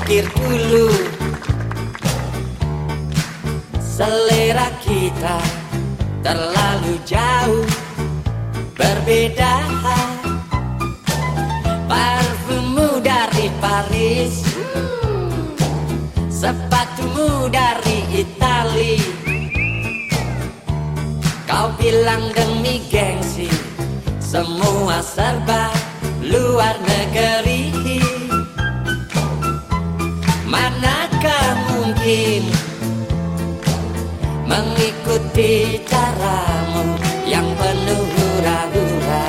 pikir dulu, selera kita terlalu jauh berbeda. Parfummu dari Paris, sepatumu dari Itali. Kau bilang demi gengsi, semua serba luar negeri. Manakah mungkin mengikuti caramu yang penuh hura-hura.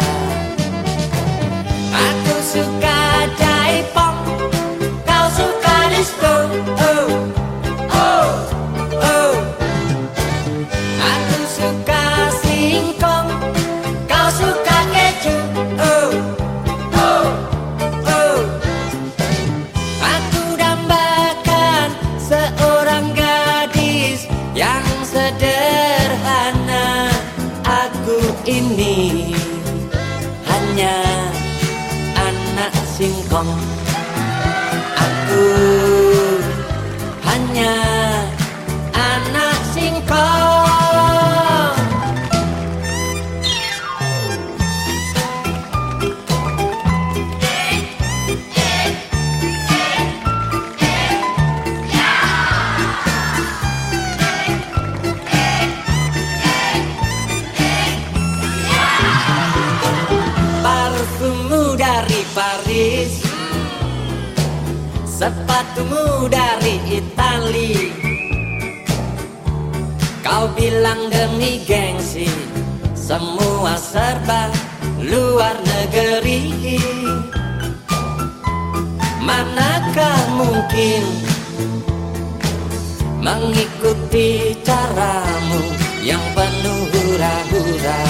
Aku suka jaipong, kau suka disco. Oh, oh, oh. Aku suka singkong, kau suka keju. Oh, oh, oh. Aku dambakan seorang gadis yang sederhana. Aku ini hanya anak singkong. Aku hanya anak singkong. Parfummu dari Paris, sepatumu dari Itali. Kau bilang demi gengsi, semua serba luar negeri. Manakah mungkin mengikuti caramu yang penuh hura-hura.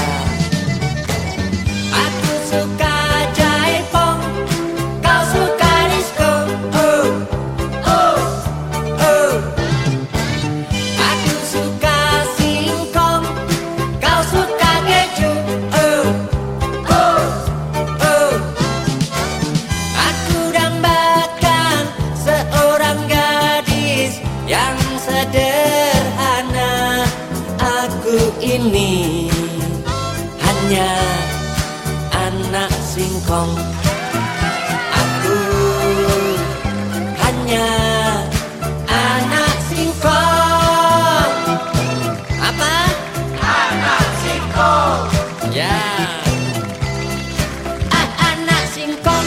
Aku suka jaipong, kau suka disco. Oh, oh, oh. Aku suka singkong, kau suka keju. Oh, oh, oh. Aku dambakan seorang gadis yang sederhana. Aku ini hanya anak singkong. Aku hanya anak singkong. Apa? Anak singkong. Ya. Anak singkong.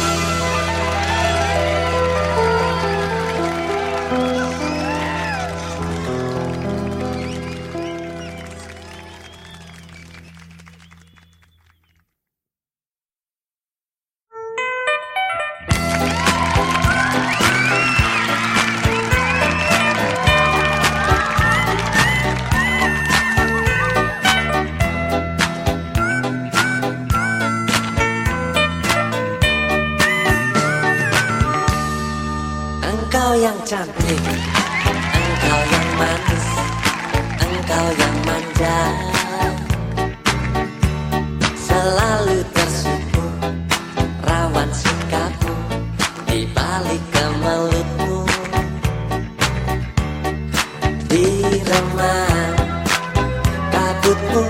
Engkau yang cantik, engkau yang manis, engkau yang manja, selalu tersipu rawan sikapmu di balik kemelutmu. Di remang kabutmu,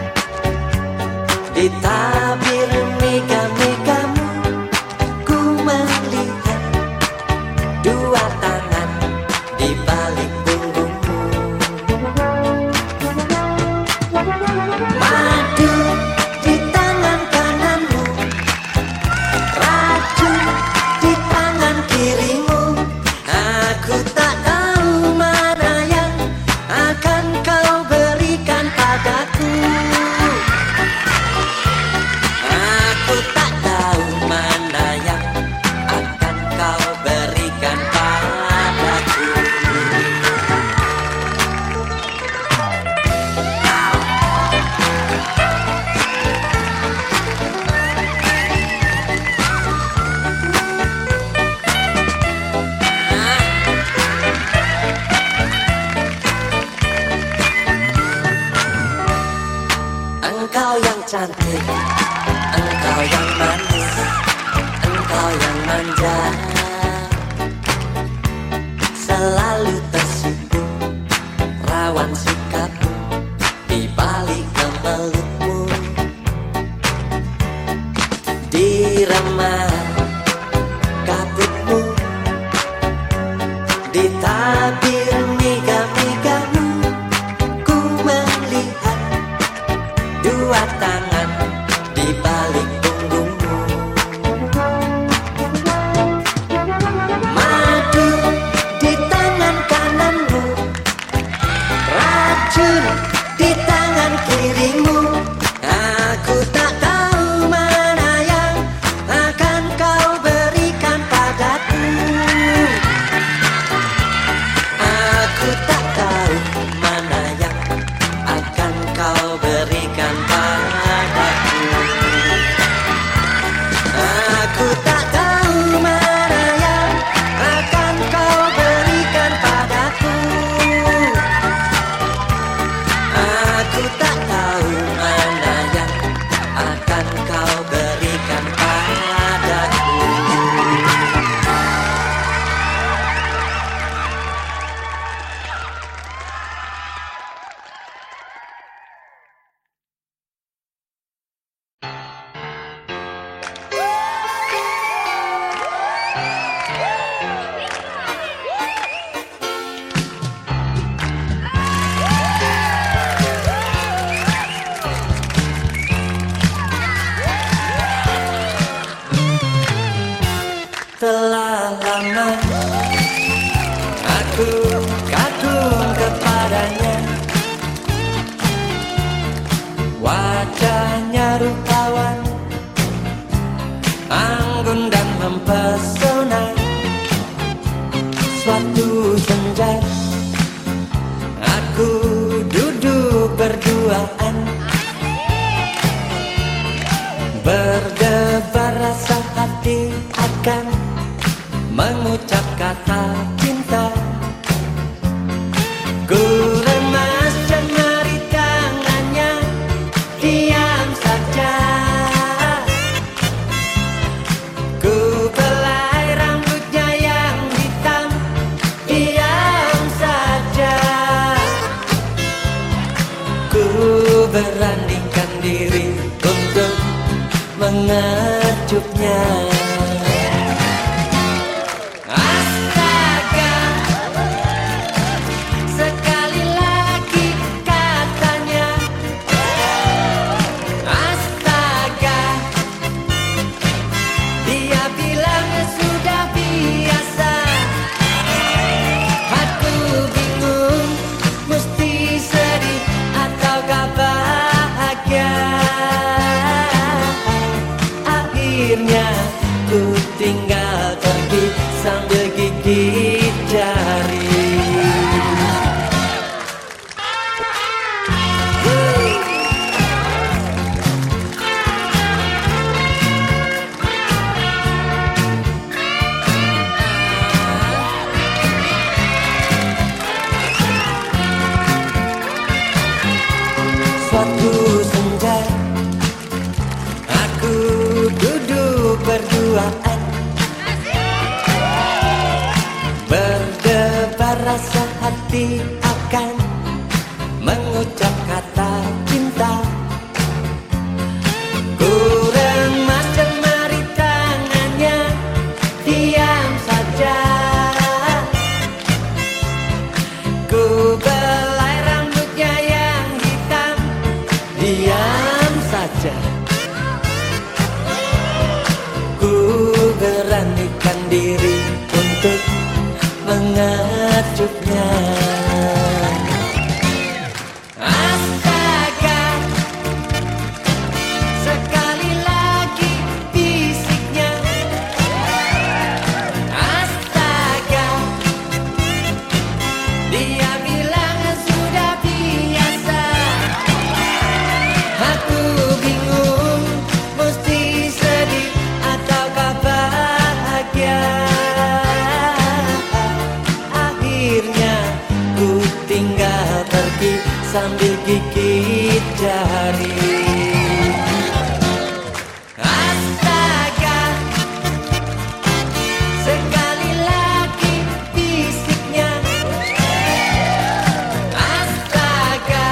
di tabir mega-megamu, ku melihat dua tangan di balik punggungmu. Madu di tangan kananmu, racun di tangan kirimu. Aku tak tahu mana yang akan kau berikan padaku. Aku tak tahu mana yang akan kau berikan padaku. Engkau yang cantik, engkau yang manis, engkau yang manja, Di tabir mega-megamu ku melihat dua tangan di balik punggungmu. Madu di tangan kananmu, racun di tangan kirimu. Aku tak tahu mana yang akan kau berikan padaku. Aku tak tahu mana yang akan kau berikan padaku. Aku tak tahu mana yang akan kau berikan padaku. Aku tak tahu mana yang akan kau berikan padaku. Telah lama aku kagum kepadanya, wajahnya rupawan, anggun dan mempesona. Suatu senja aku duduk berduaan, berdebar rasa hati akan mengucap kata cinta. Ku remas jemari tangannya, diam saja. Ku belai rambutnya yang hitam, diam saja. Ku beranikan diri untuk mengejutnya. Astaga, sekali lagi katanya. Astaga, dia bilang sudah biasa. Aku bingung, mesti sedih ataukah bahagia. Akhirnya ku tinggal pergi sambil gigit jari. Suatu senja aku duduk berduaan, berdebar rasa hati akan mengucap kata cinta. Ku remas jemari tangannya, diam saja. Ku belai rambutnya yang hitam, diam saja. Ku beranikan diri untuk mengejutnya. Astaga, sekali lagi bisiknya. Astaga, dia bilang sudah biasa. Aku bingung, mesti sedih ataukah bahagia. Akhirnya ku tinggal pergi sambil gigit jari. Astaga, sekali lagi bisiknya. Astaga,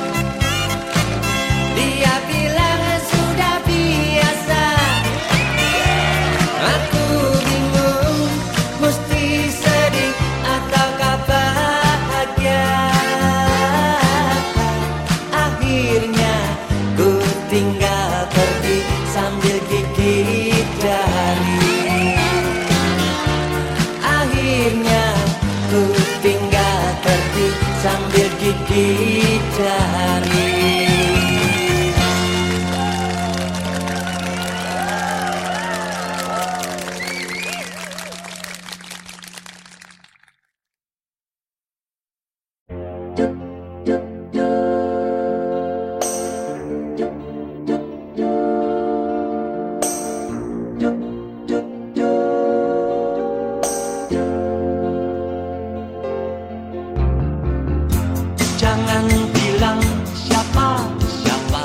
dia bilang sudah biasa. Aku bingung, mesti sedih atau akhirnya ku tinggal tertib sambil gigit jari. Jangan bilang siapa-siapa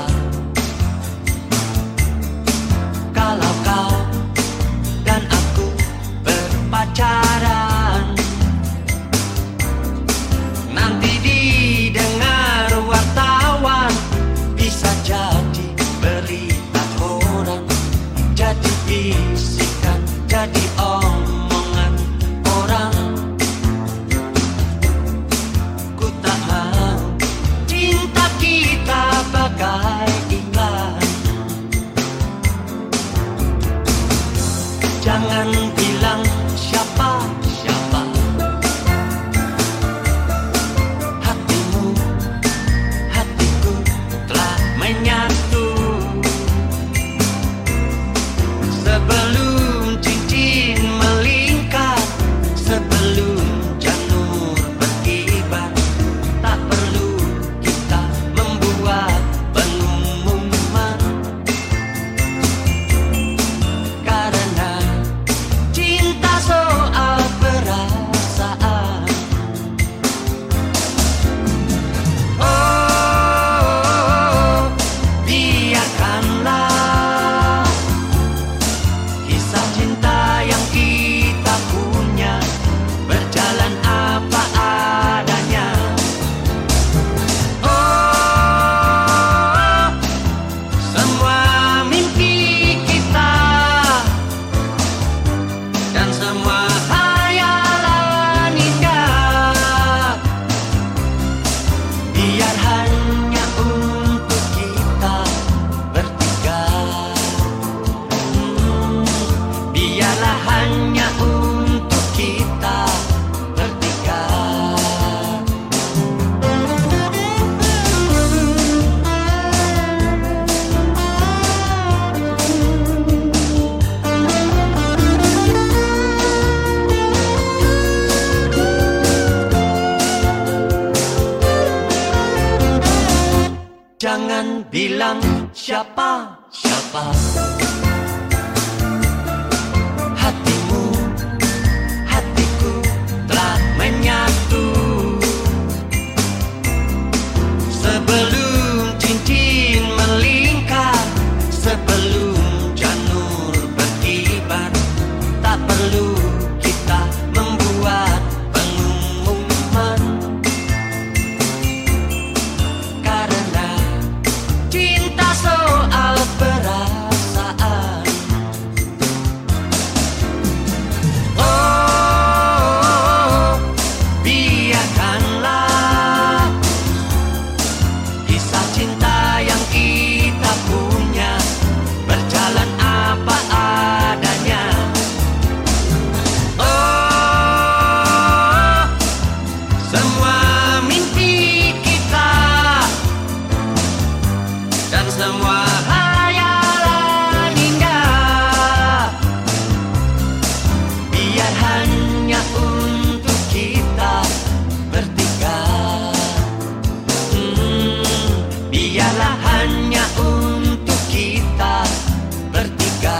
kalau kau dan aku berpacaran. Nanti didengar wartawan, bisa jadi berita koran, jadi bisikan, jadi omongan orang. Ku tak mau cinta kita bagai iklan. Jangan bilang siapa-siapa. Hatimu, hatiku telah menyatu. Sebelum cincin melingkar, sebelum janur berkibar, tak perlu kita membuat pengumuman. Karena cinta soal perasaan. Oh, biarkanlah kisah cinta yang kita punya berjalan apa adanya. Oh, semua mimpi kita dan semua hayalan indah, biar hanya untuk kita bertiga. Biarlah hanya untuk kita bertiga. Jangan bilang siapa-siapa. Hatimu, hatiku telah menyatu. Sebelum cincin melingkar, sebelum janur berkibar, tak perlu kita membuat pengumuman. Karena cinta soal perasaan. Oh, biarkanlah kisah cinta yang kita punya berjalan apa adanya. Oh, semua mimpi kita dan semua hayalan indah, biar hanya untuk kita bertiga. Biarlah hanya untuk kita bertiga.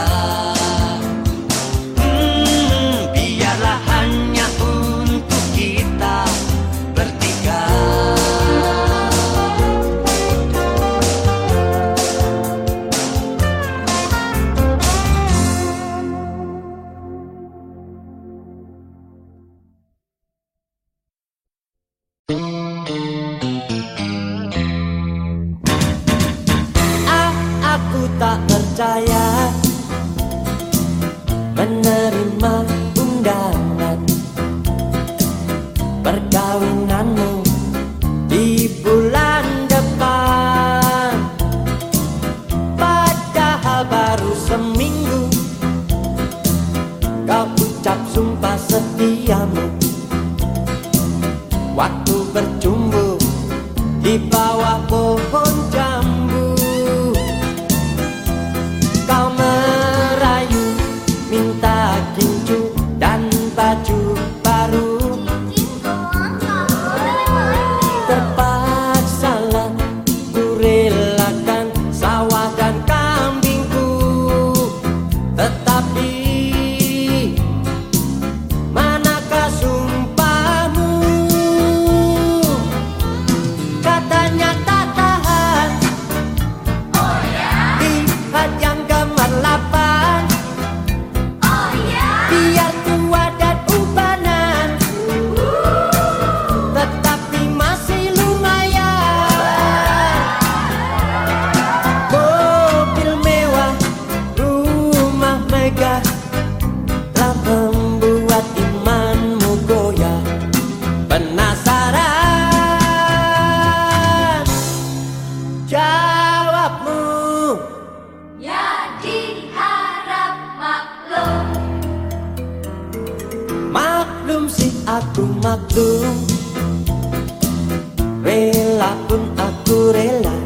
Biarlah hanya untuk kita bertiga. Aku tak percaya menerima undangan perkawinanmu di bulan depan. Padahal baru seminggu kau ucap sumpah setiamu. waktu berjumbu di bawah pohon jambu. Kau merayu minta gincu dan baju baru. Terpaksalah ku relakan sawah dan kambingku, tetapi manakah sumpahmu? Katanya tak tahan. Oh ya. Lihat yang gemerlapan. Oh ya. Biar tua dan ubanan, tetapi masih lumayan. Mobil mewah, rumah megah, telah membuat imanmu goyah. Penasaran? Jawabmu. Ya diharap maklum. Maklum sih aku maklum, rela pun aku rela.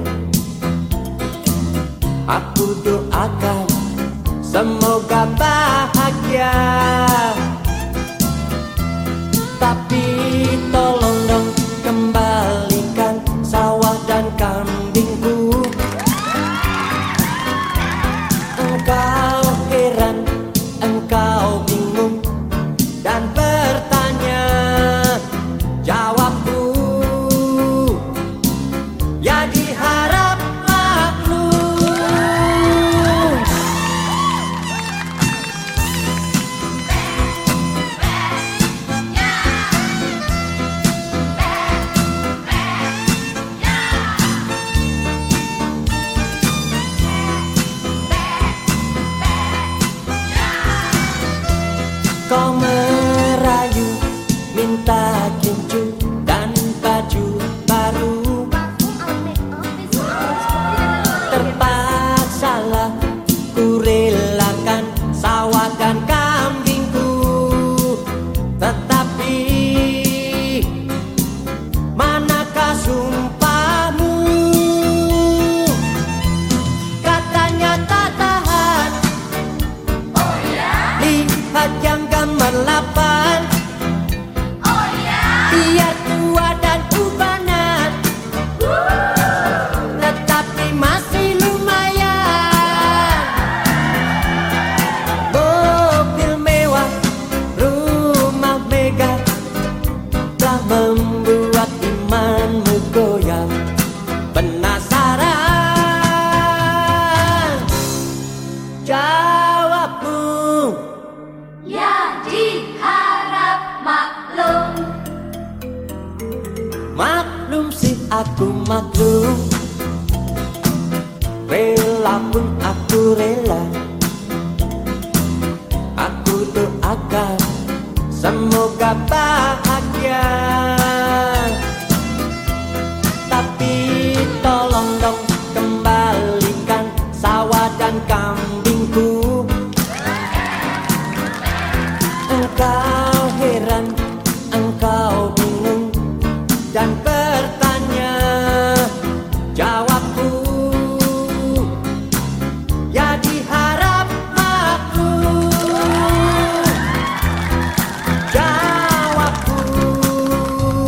Aku doakan semoga bahagia. Tapi tolong dong kembalikan sawah dan kambingku. Engkau heran, engkau bingung dan bertanya. Jawabku, ya diharap maklum. Kau merayu minta gincu dan baju baru. Terpaksalah ku relakan sawah dan kambingku, tetapi manakah sumpahmu? Katanya tak tahan. Oh ya. Lihat yang gemerlapan. Oh ya. Biar tua dan ubanan, tetapi masih lumayan. Mobil mewah, rumah megah, telah membuat imanmu goyah. Penasaran? Jawabmu. Ya diharap maklum. Maklum sih aku maklum, rela pun aku rela. Aku doakan semoga bahagia. Tapi tolong dong kembalikan sawah dan kambingku. Engkau heran, engkau bingung dan bertanya. Jawabku, ya diharap maklum. Jawabku.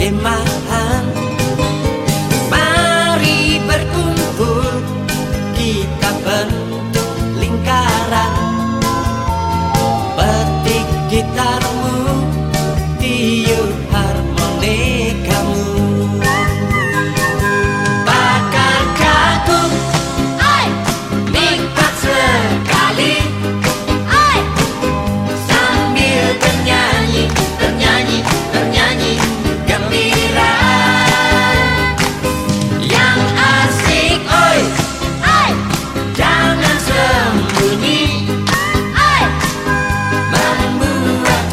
kemahan. Mari berkumpul, kita bentuk lingkaran. Petik gitarmu, tiup harmonikamu. Bakar jagung, nikmat sekali. Sambil bernyanyi, bernyanyi, bernyanyi gembira. Yang asik, oi, jangan sembunyi, membuat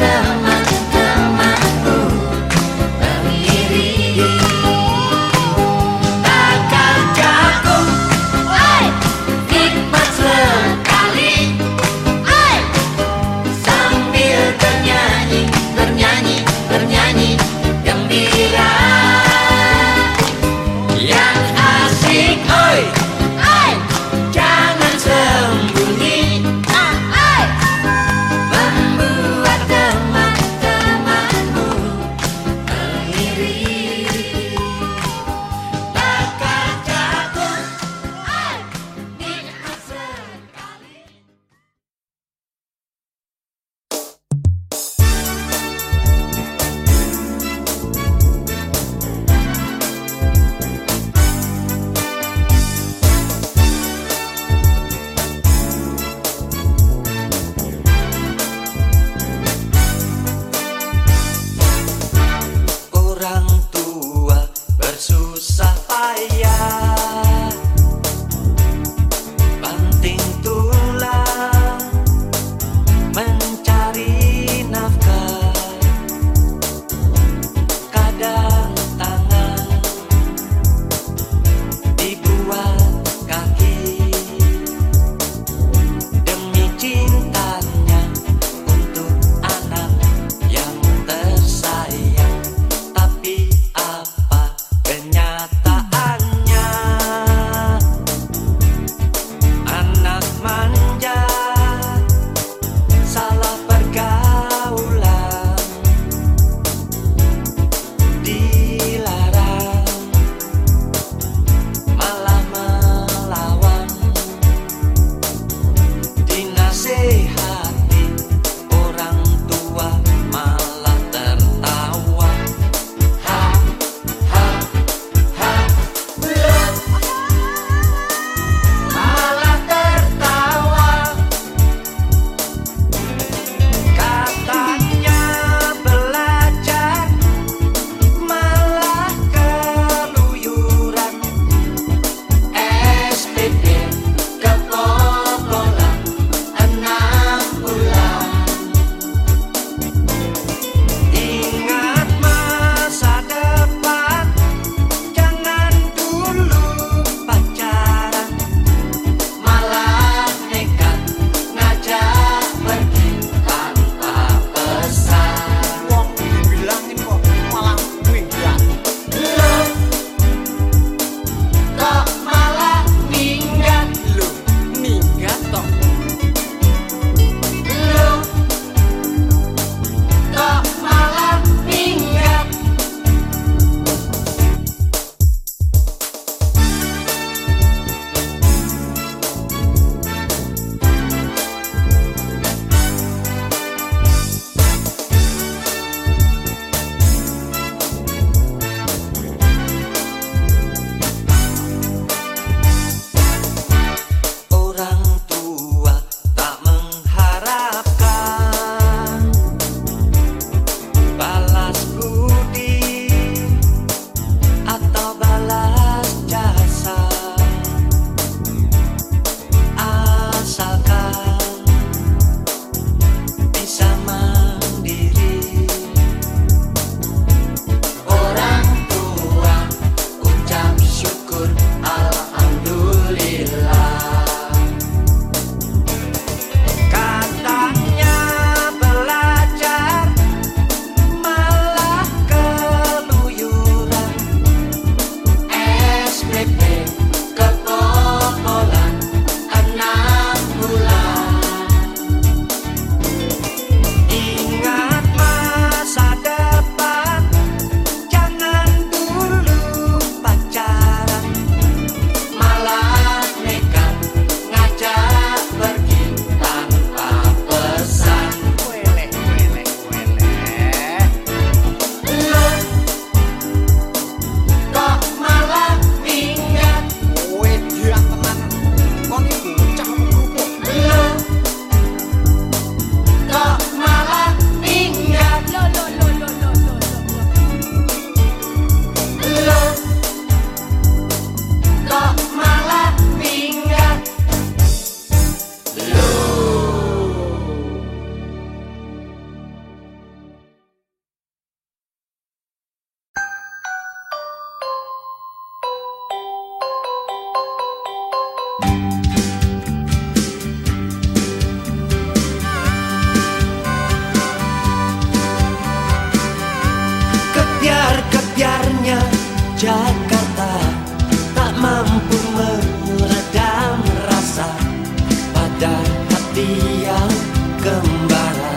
Jakarta tak mampu meredam rasa pada hati yang kembara.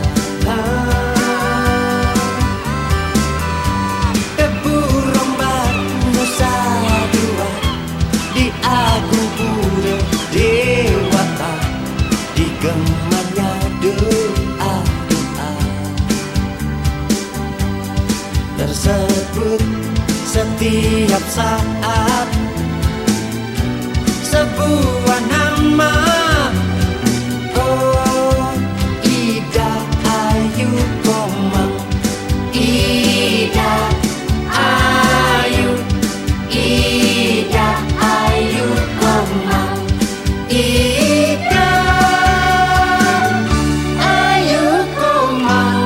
Debu rombak Nusa Dua di Agung Pura Dewata, digemanya doa-doa tersebut setiap saat, sebuah nama. Oh, Ida Ayu Komang, Ida Ayu, Ida Ayu Komang, Ida Ayu Komang.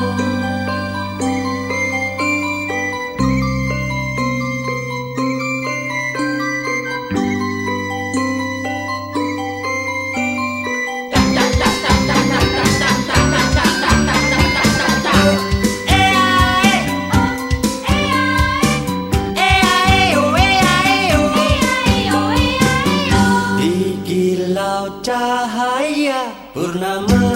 Di kilau cahaya purnama,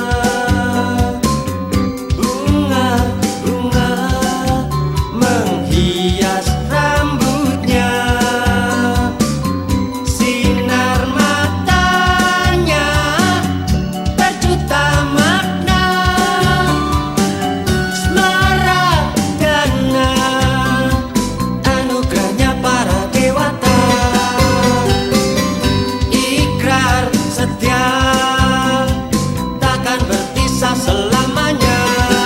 bunga-bunga menghias rambutnya, sinar matanya berjuta makna, smaragdana anugerahnya para dewata, ikrar setia takkan berpisah selamanya,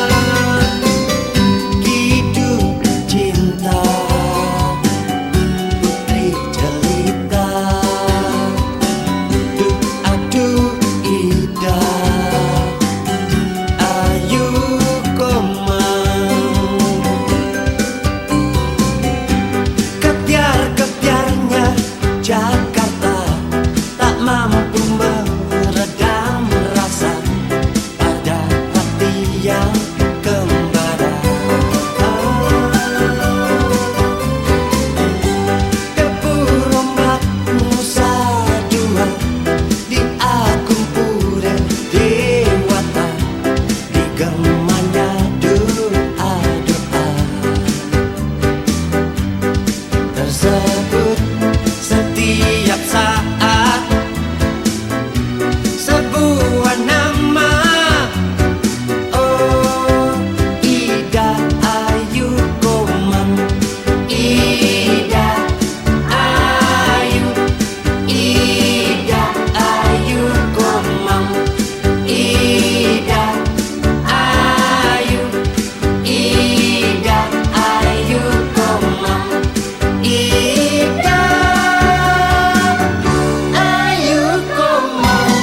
hidup cinta putri jelita, aduh Ida Ayu Komang. Kebiar-kebiarnya Jakarta tak mampu meredam rasa pada hati yang kembara. Debu rombak Nusa Dua di Agung Pura Dewata, digemanya doa-doa tersebut setiap saat, sebuah nama. Oh, Ida Ayu Komang, Ida Ayu, Ida Ayu Komang, Ida Ayu, Ida Ayu Komang, Ida Ayu Komang.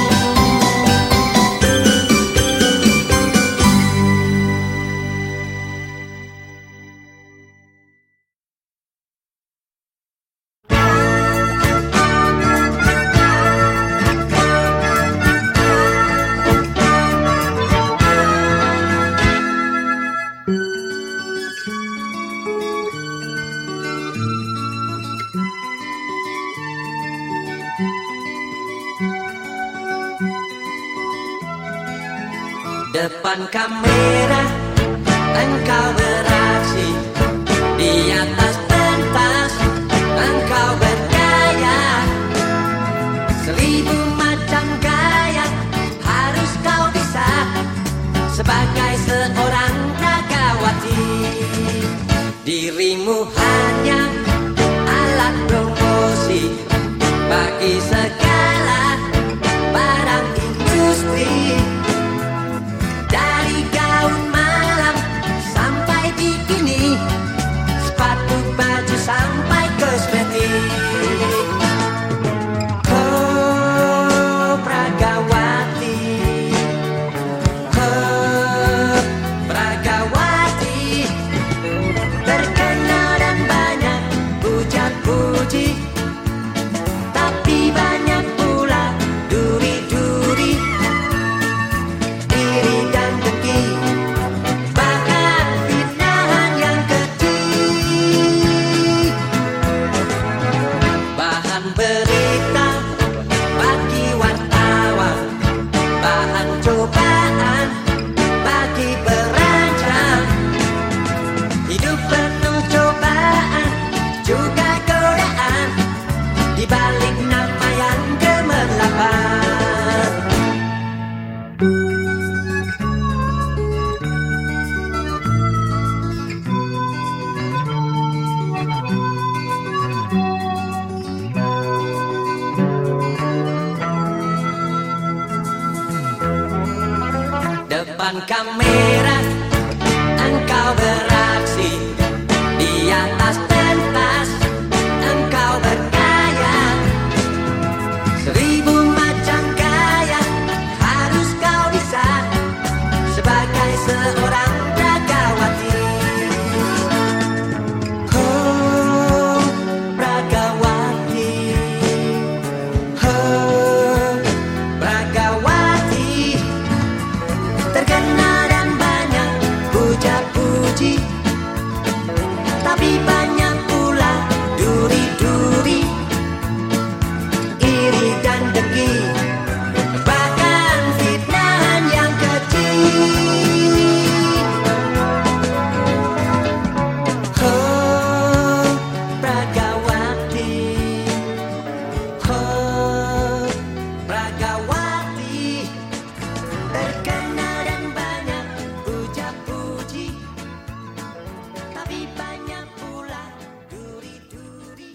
Depan kamera engkau beraksi, di atas pentas engkau bergaya, seribu macam gaya harus kau bisa sebagai seorang ragawati. Dirimu hanya alat promosi bagi segala barang industri. Dari gaun malam sampai bikini, sepatu baju sampai kosmetik. Oh Pragawati, oh Pragawati, terkenal dan banyak puja-puji, tapi banyak pula depan kamera engkau beraksi, di atas pentas engkau bergaya. 1000 macam gaya harus kau bisa sebagai seorang Pragawati. Oh, Pragawati, oh, Pragawati, terkenal dan banyak puja-puji, tapi banyak pula duri-duri, iri dan dengki, bahkan fitnahan yang kecil. Oh, Pragawati, oh, Pragawati, terkenal dan banyak puja-puji, tapi banyak pula duri-duri,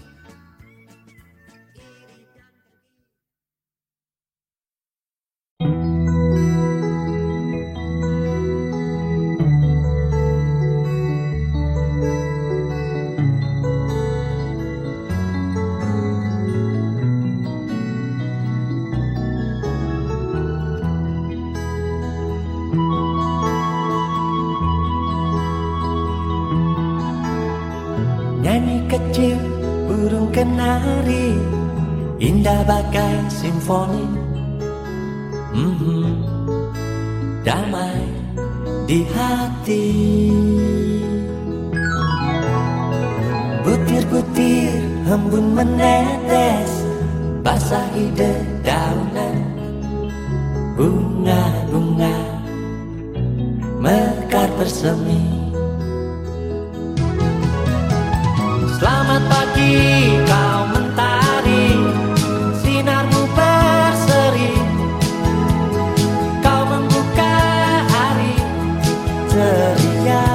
iri dan nyanyi kecil burung kenari, indah bagai simfoni. Damai di hati. Butir-butir embun menetes, basahi dedaunan. Bunga-bunga mekar bersemi. Selamat pagi kau mentari, sinarmu berseri, kau membuka hari ceria.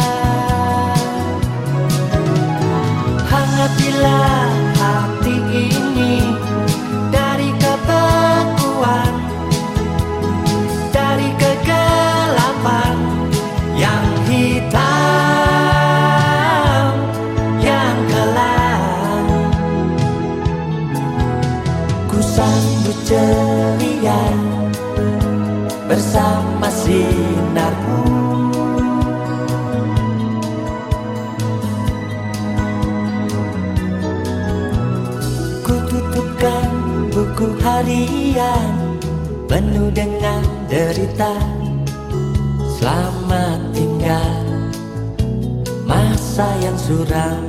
Hangatilah hati ini dari kebekuan, dari kegelapan yang hitam, yang kelam. Ku sambut ceria bersama sinarmu. Ku tutupkan buku harian penuh dengan derita. Selamat tinggal masa yang suram.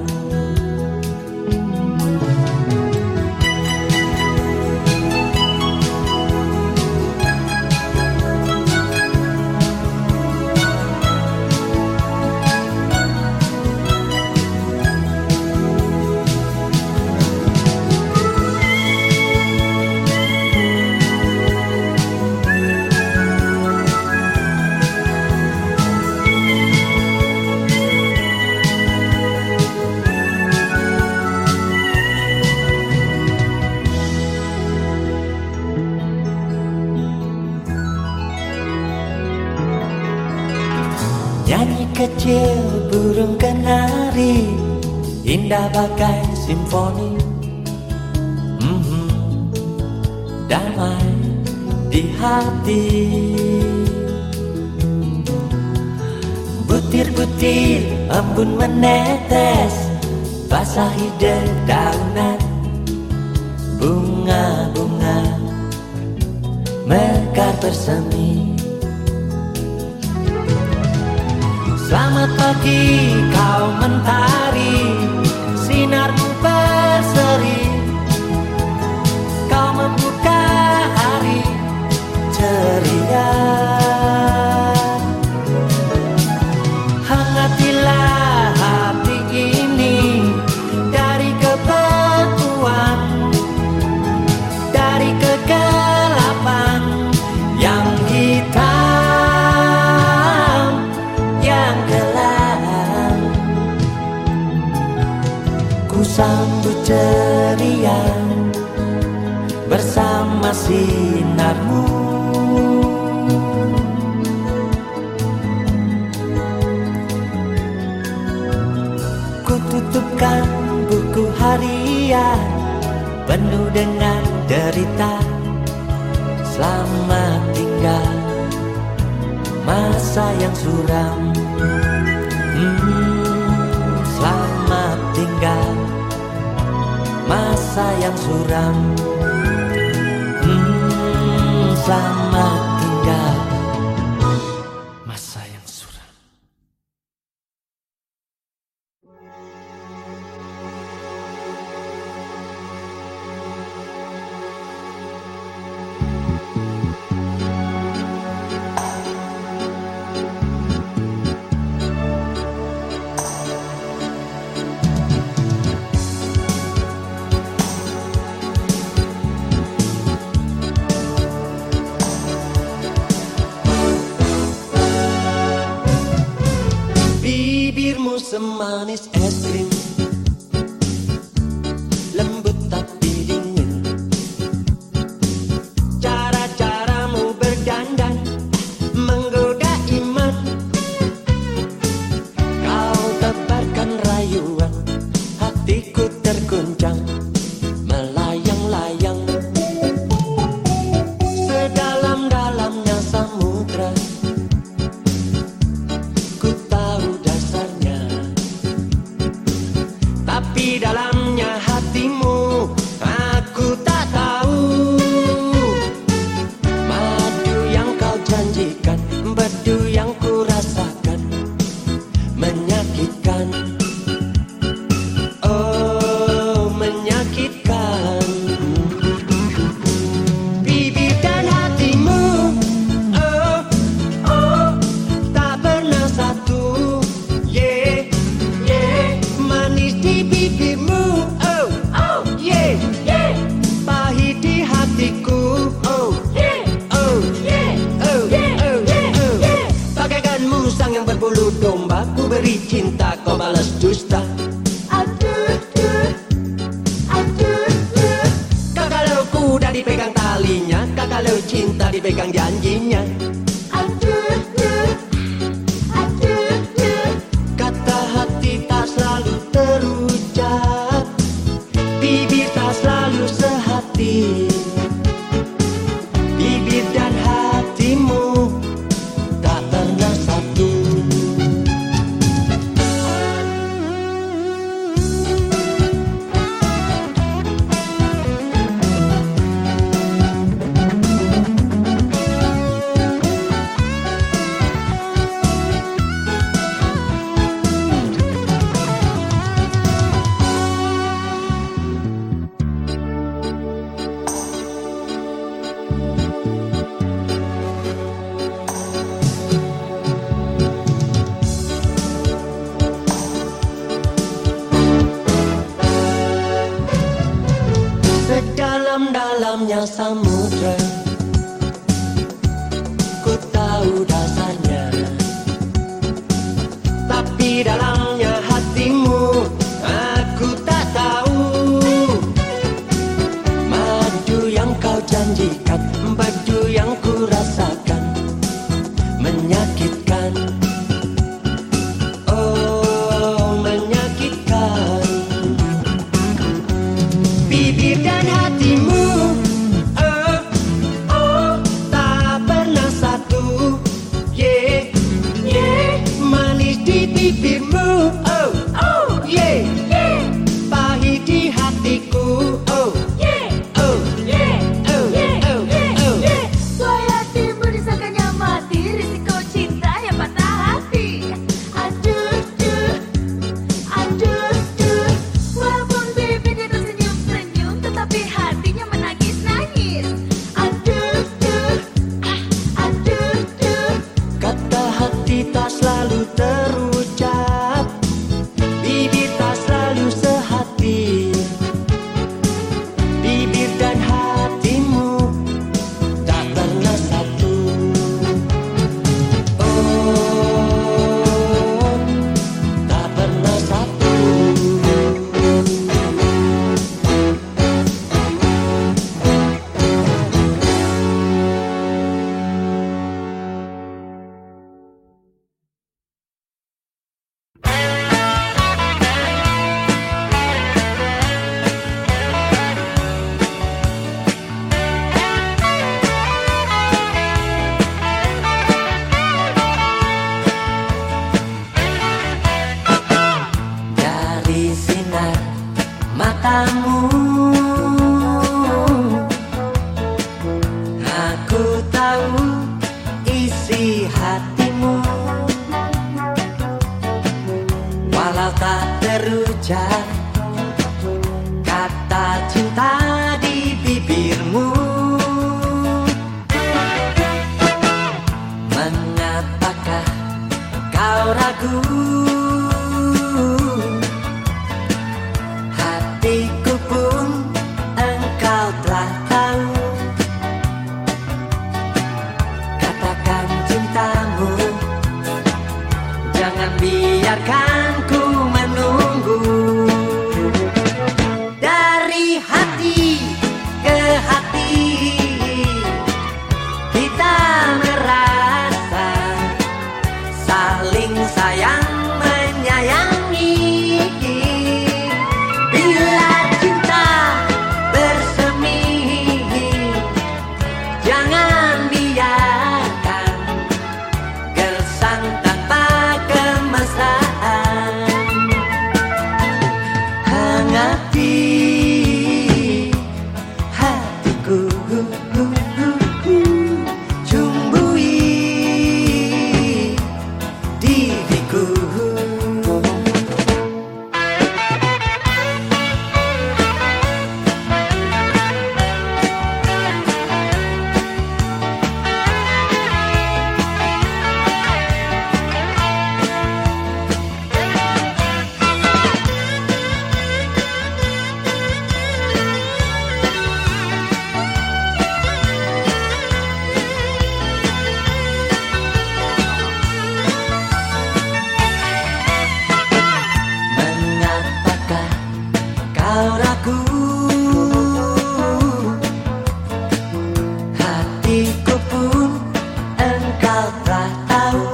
Nyanyi kecil burung kenari, indah bagai simfoni. Damai di hati. Butir-butir embun menetes, basahi dedaunan. Bunga-bunga mekar bersemi. Selamat pagi kau mentari, sinarmu berseri, kau membuka hari ceria. Hangatilah hati ini dari kebekuan, dari kegelapan yang hitam, yang gelap. bahagia penuh dengan derita. Selamat tinggal masa yang suram. Selamat tinggal masa yang suram. Selamat tinggal masa yang suram. Bibirmu semanis es krim, lembut tapi dingin. Cara-caramu berdandan menggoda iman. Kau tebarkan rayuan, hatiku terguncang, melayang-layang. Sedalam-dalamnya samudra, tapi dalamnya hatimu aku tak tahu. Madu yang kau janjikan, bedu yang ku rasakan, menyakitkan. Oh, menyakitkan. Bibir dan hatimu, oh, oh, tak pernah satu. Yeah, yeah, manis di bibirmu, oh, oh, yeah, yeah, pahit di hatiku, oh, yeah, oh, yeah, oh, oh, oh. Bagaikan musang yang berbulu domba, ku beri cinta, kau balas dusta. Aduh, duh, aduh, duh. Kalau kuda dipegang talinya, kalau cinta dipegang janjinya. Aduh, duh, aduh, duh. Kata hati tak selalu terucap, bibir tak selalu sehati. Bibir dan hatimu tak pernah satu. Sedalam-dalamnya samudra, ku tahu dasarnya, tapi dalamnya hatimu aku tak tahu. Madu yang kau janjikan, baju yang ku rasakan, menyakitkan. Oh, menyakitkan. Bibir dan hatimu, oh, oh, tak pernah satu. Yeah, yeah, manis di bibirmu, oh, oh, yeah, yeah, pahit di hatiku, oh, Yeah, oh, yeah, oh, yeah, oh, yeah, oh. yeah. Suai hatimu disangkanya mati, risiko cinta yang patah hati. Aduh, duh, aduh, duh. Walaupun bibirnya tersenyum-senyum, tetapi hatinya menangis-nangis. Aduh, duh, aduh, duh. Kata hati tak selalu terucap, bibir tak selalu sehati. Bibir dan hatimu tak pernah satu. Oh, tak pernah satu. terucap kata cinta di bibirmu. Mengapakah kau ragu? Hatiku pun engkau telah tahu. Katakan cintamu, jangan biarkan ku menunggu. Dari hati ke hati kita merasa saling sayang menyayangi. Bila cinta bersemi, jangan biarkan gersang tanpa kemesraan. Hangati hatiku, cumbui diriku. Mengapakah kau ragu? Hatiku pun engkau telah tahu.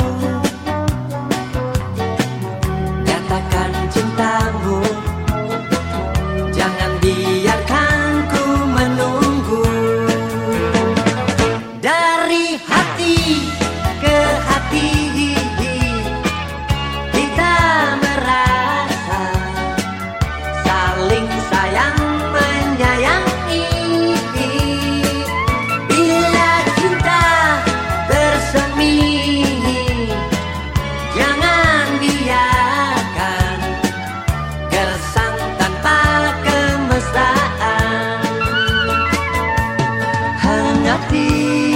Nyatakan cintamu, jangan biarkan ku menunggu. Dari hati ke hati kita merasa saling sayang menyayangi. Bila cinta bersemi, jangan biarkan gersang tanpa kemesraan. Hangati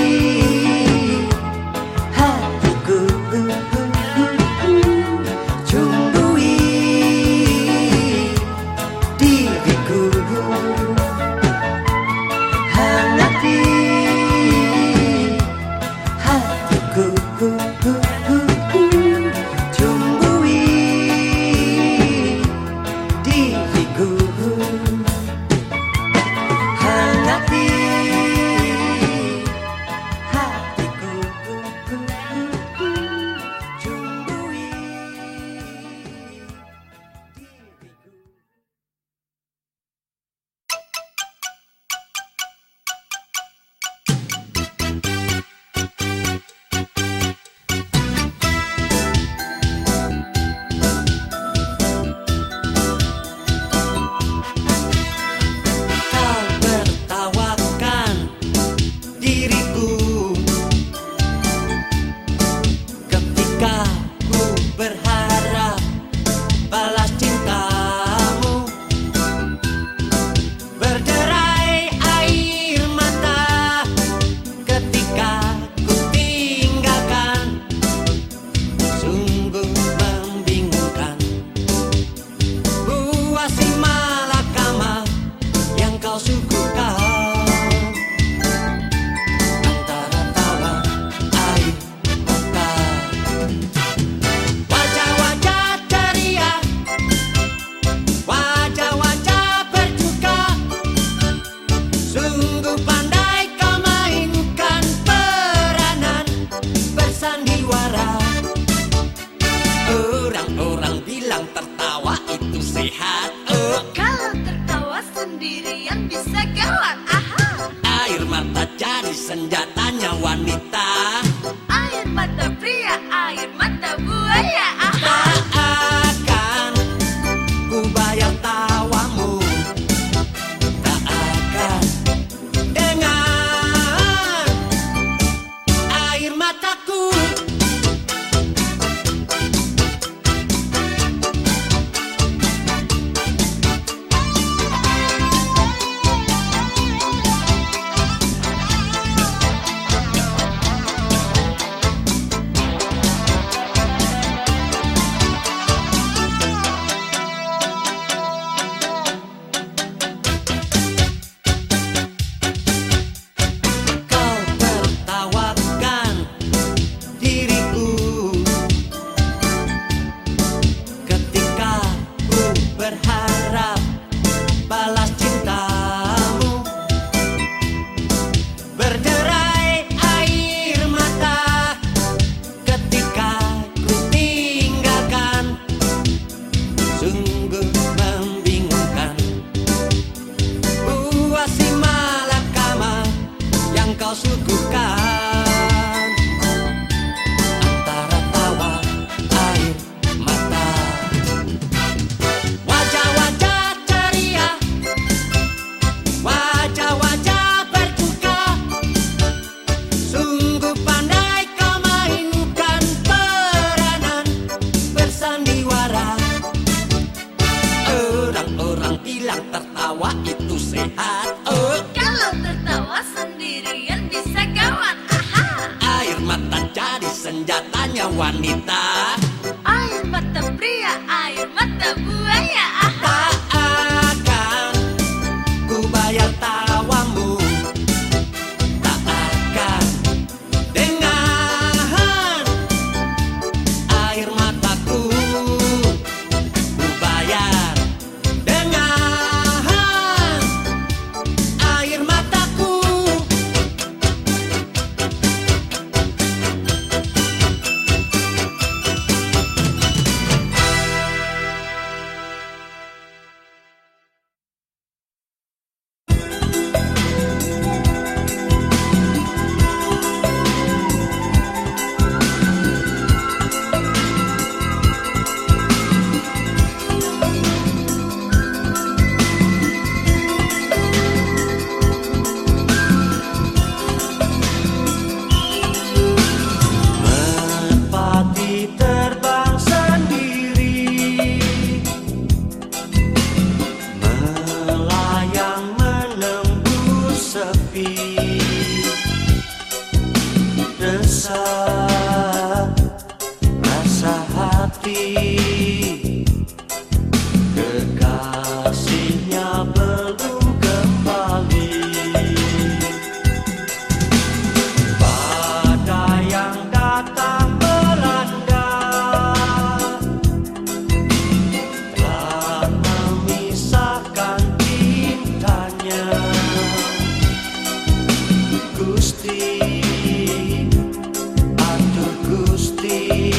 hatiku, cumbui diriku. Hangati hatiku, cumbui diriku. Hangati hatiku, cumbui diriku. Kau tertawakan diriku ketika ku berharap balas cintamu. Berderai air mata ketika ku tinggalkan. Sungguh membingungkan. Buah si malakama yang kau suguhkan antara tawa air mata. Wajah bilang tertawa itu sehat. Oh, Kalau tertawa sendirian bisa gawat. Aha. air mata jadi senjatanya wanita. Air mata pria, air mata buaya. Aha. Tak akan ku bayar tawamu, tak akan dengan air mataku ku bayar dengan air mataku. Merpati terbang sendiri, melayang menembus sepi. Resah rasa hati, kekasihnya belum kembali. Badai yang datang melanda telah memisahkan cintanya. Gusti, aduh Gusti,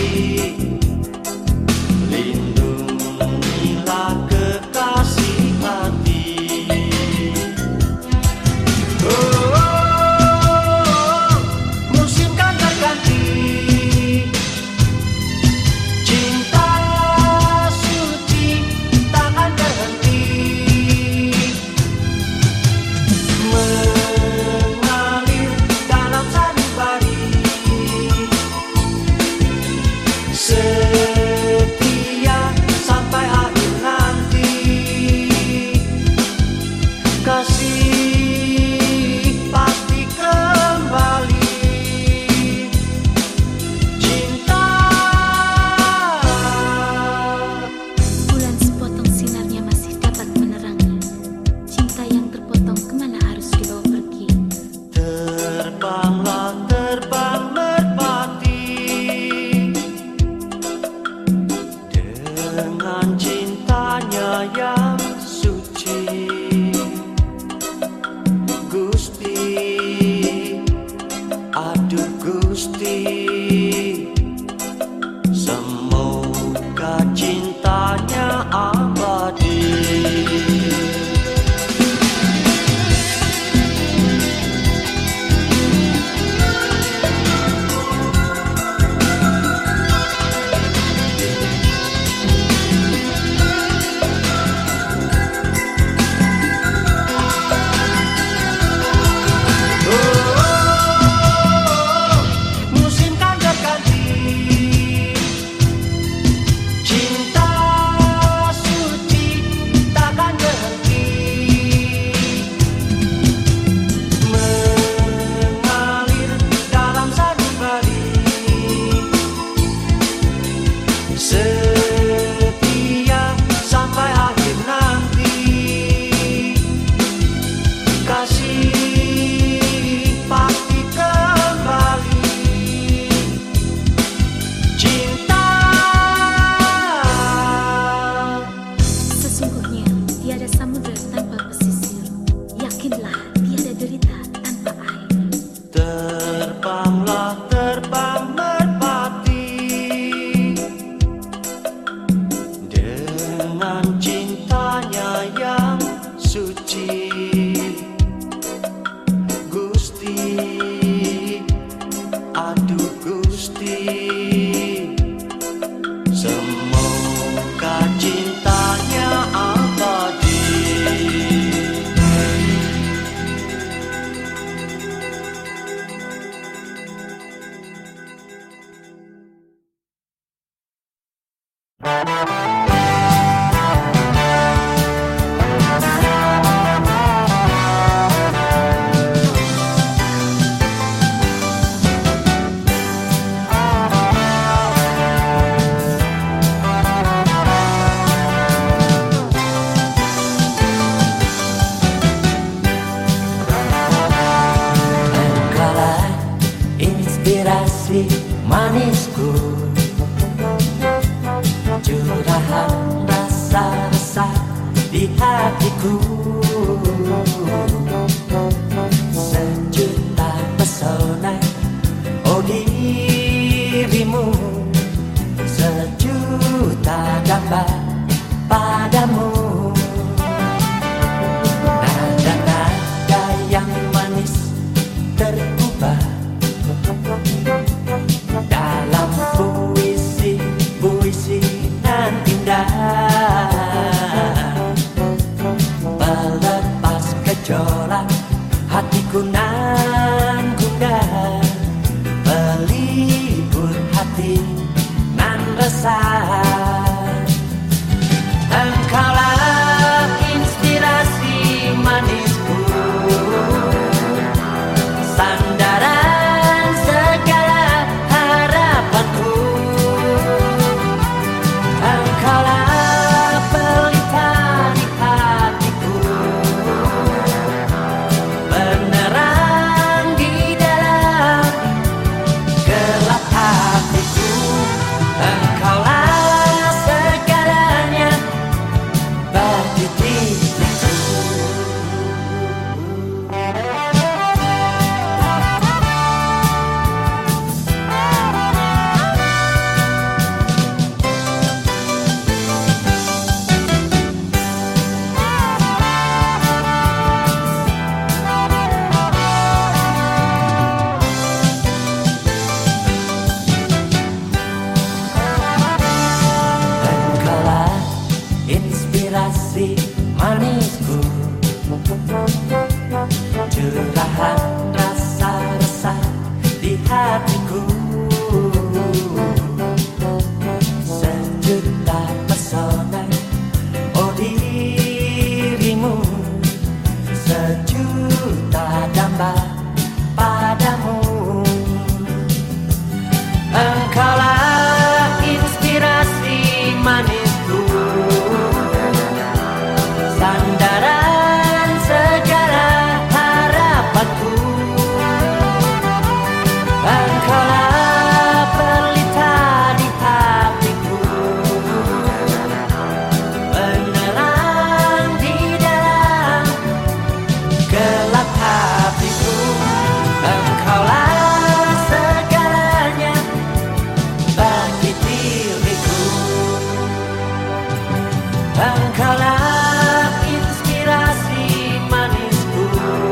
lindungilah kekasih hati. Musim kan terganti, cinta suci takkan berhenti, mengalir dalam sanubari, setia sampai akhir nanti. Kasih pasti kembali, cinta. Bulan sepotong sinarnya masih dapat menerangi. Cinta yang terpotong kemana harus dibawa pergi? Terbanglah terbang merpati, dengan cintanya yang suci. Gusti, aduh Gusti, semoga cintanya abadi. Musim kan berganti, cinta suci takkan berhenti, mengalir dalam sanubari, setia sampai akhir nanti. Kasih pasti kembali, cinta. Sesungguhnya tiada samudra tanpa pesisir. Yakinlah tiada derita tanpa air. Terbanglah terbang merpati, dengan cintanya yang suci. Gusti, aduh Gusti, semoga cintanya abadi. rasa. Engkaulah inspirasi manisku, sandaran segala harapanku. Engkaulah pelita di hatiku, penerang di dalam gelap hatiku. Engkaulah segalanya bagi diriku. Engkaulah inspirasi manisku, curahan rasa-rasa di hatiku. Sejuta pesona, oh dirimu, sejuta damba padamu. Engkaulah inspirasi manisku, sandaran segala harapanku. Engkaulah pelita di hatiku, penerang di dalam gelap hatiku. Engkaulah segalanya bagi diriku. Engkaulah inspirasi manisku,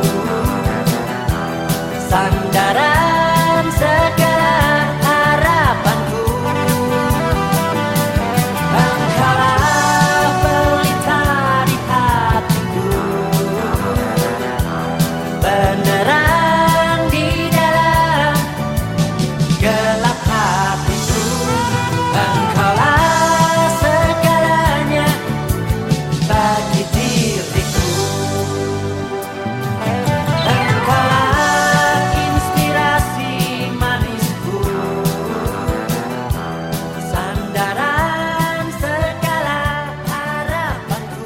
sandaran segala harapanku. Engkaulah pelita di hatiku, penerang di dalam gelap hatiku. Engkaulah segalanya bagi diriku. Engkaulah inspirasi manisku, sandaran segala harapanku.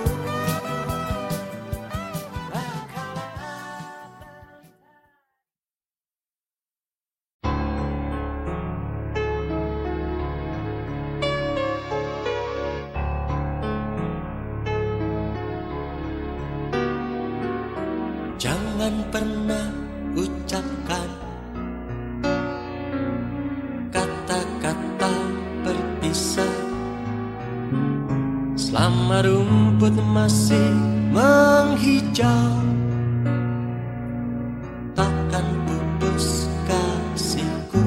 Jangan pernah ucapkan kata-kata berpisah selama rumput masih menghijau. Takkan putus kasihku,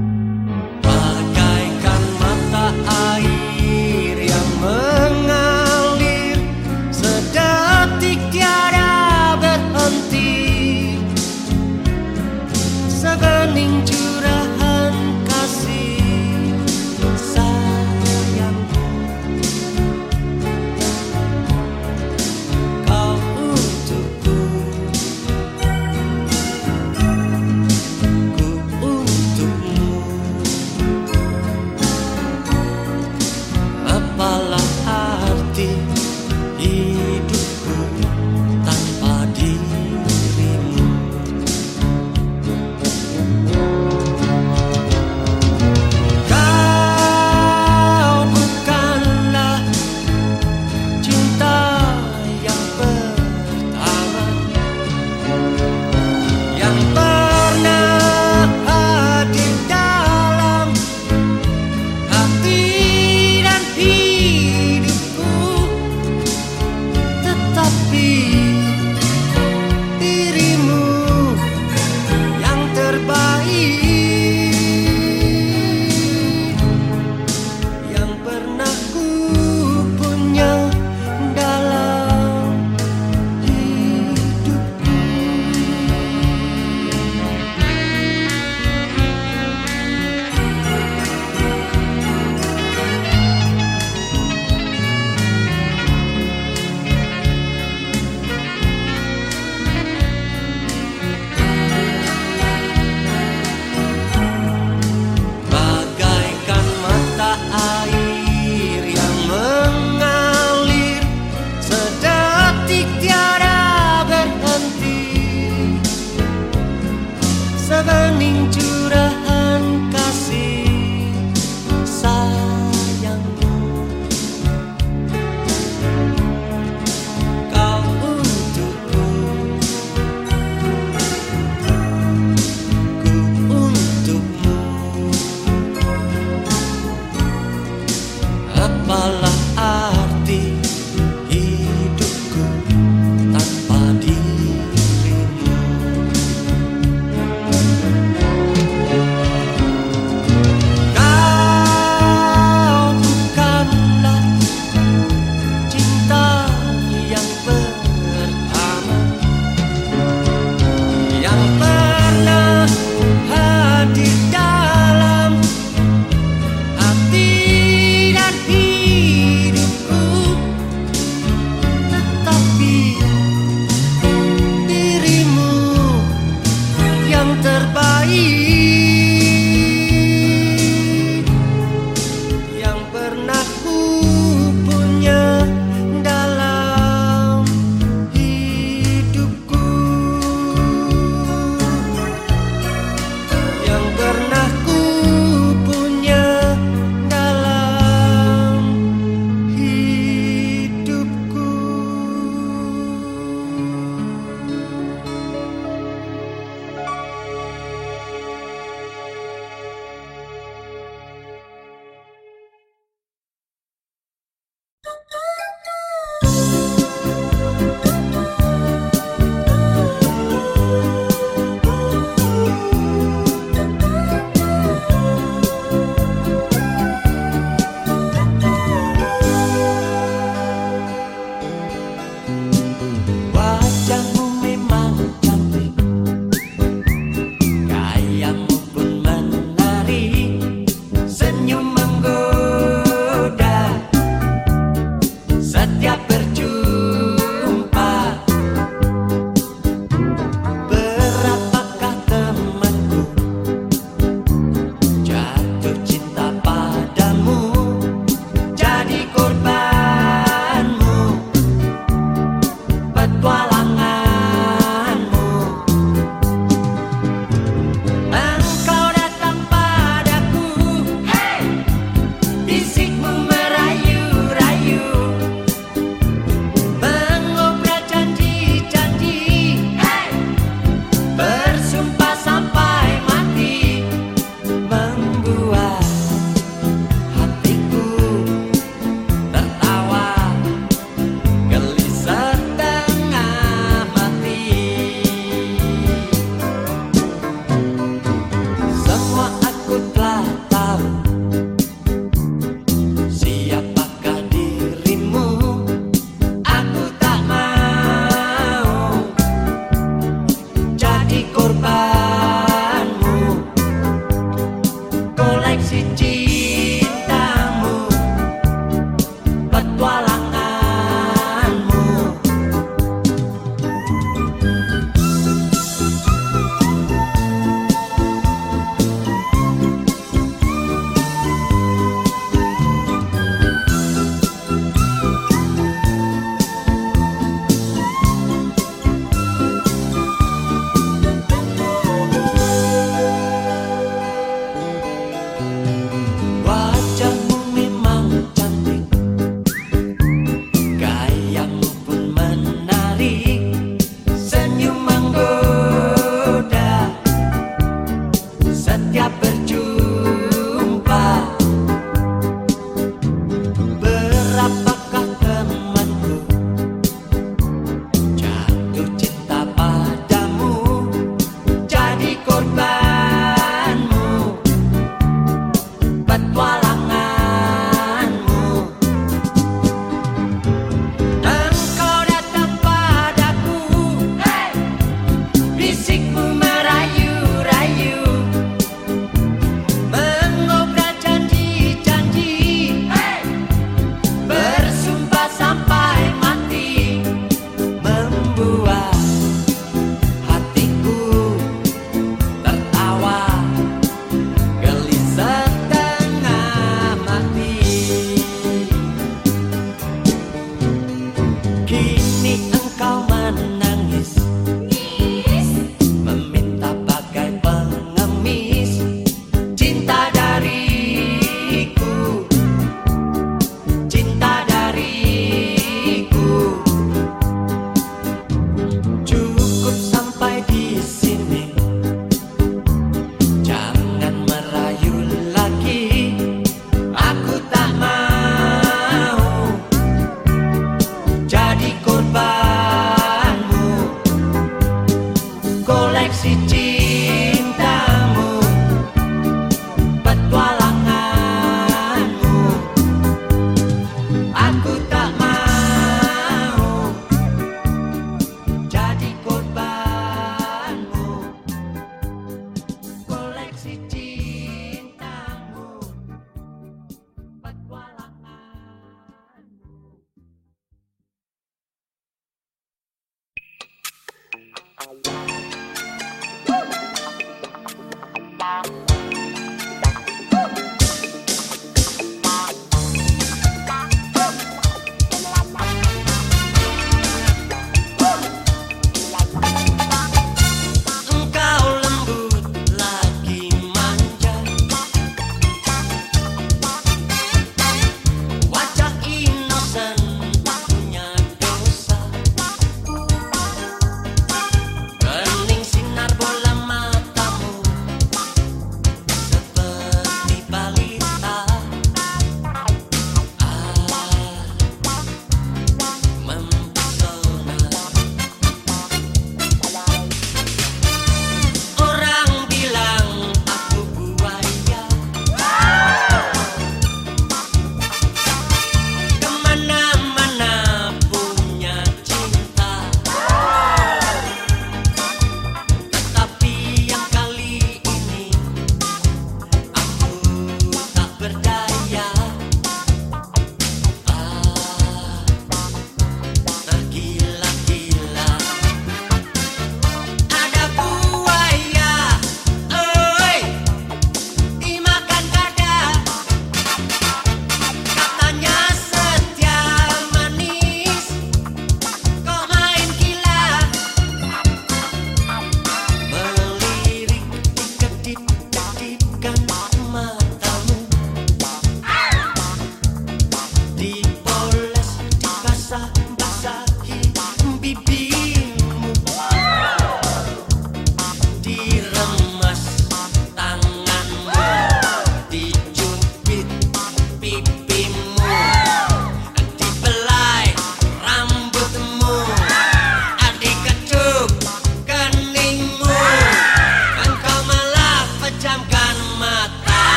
bagaikan mata air yang mengalir sedetik tiada berhenti, sebening curahan kasih sayangku. Kau untukku kepala